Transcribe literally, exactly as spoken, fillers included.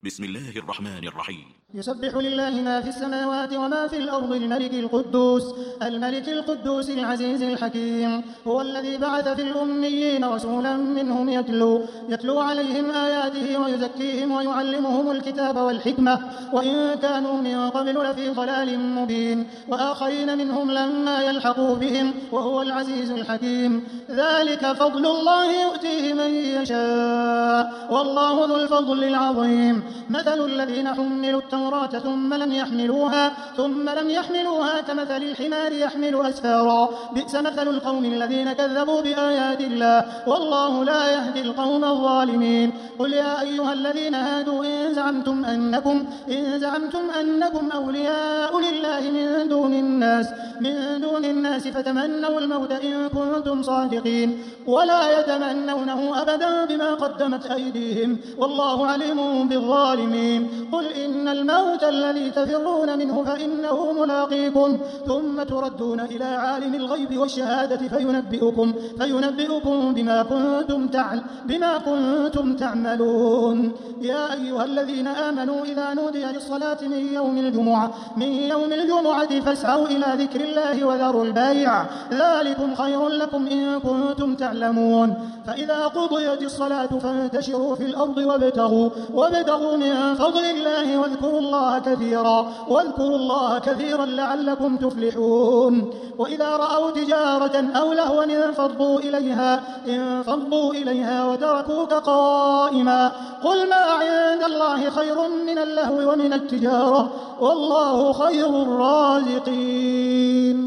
بسم الله الرحمن الرحيم. يسبح لله ما في السماوات وما في الأرض الملك القدوس الملك القدوس العزيز الحكيم. هو الذي بعث في الأميين رسولا منهم يتلو, يتلو عليهم آياته ويزكيهم ويعلمهم الكتاب والحكمة وإن كانوا من قبل لفي ضلال مبين وآخرين منهم لما يلحقوا بهم وهو العزيز الحكيم. ذلك فضل الله يؤتيه من يشاء والله ذو الفضل العظيم. مثل الذين حملوا التوراة ثم لم يحملوها ثم لم يحملوها كمثل الحمار يحمل أسفارا بئس مثل القوم الذين كذبوا بآيات الله والله لا يهدي القوم الظالمين. قل يا أيها الذين هادوا إن زعمتم أنكم إن زعمتم أنكم أولياء لله من دون الناس من دون الناس فتمنوا الموت إن كنتم صادقين ولا يتمنونه أبدا بما قدمت أيديهم والله عليم بالظالمين. قل إن الموت الذي تفرون منه فإنه ملاقيكم ثم تردون إلى عالم الغيب والشهادة فينبئكم, فينبئكم بما كنتم تعل بما كنتم تعملون. يا أيها الذين آمنوا إذا نودي للصلاة من يوم الجمعة من يوم الجمعة فاسعوا إلى ذكر الله وذروا البيع ذلكم خير لكم إن كنتم تعلمون. فإذا قضيت الصلاة فانتشروا في الأرض وابتغوا وابتغوا من فضل الله واذكروا الله كثيرا واذكروا الله كثيرا لعلكم تفلحون. وإذا رأوا تجارة أو لهوا انفضوا إليها انفضوا إليها وتركوك قائما قل ما عند الله خير من اللهو ومن التجارة والله خير الرازقين.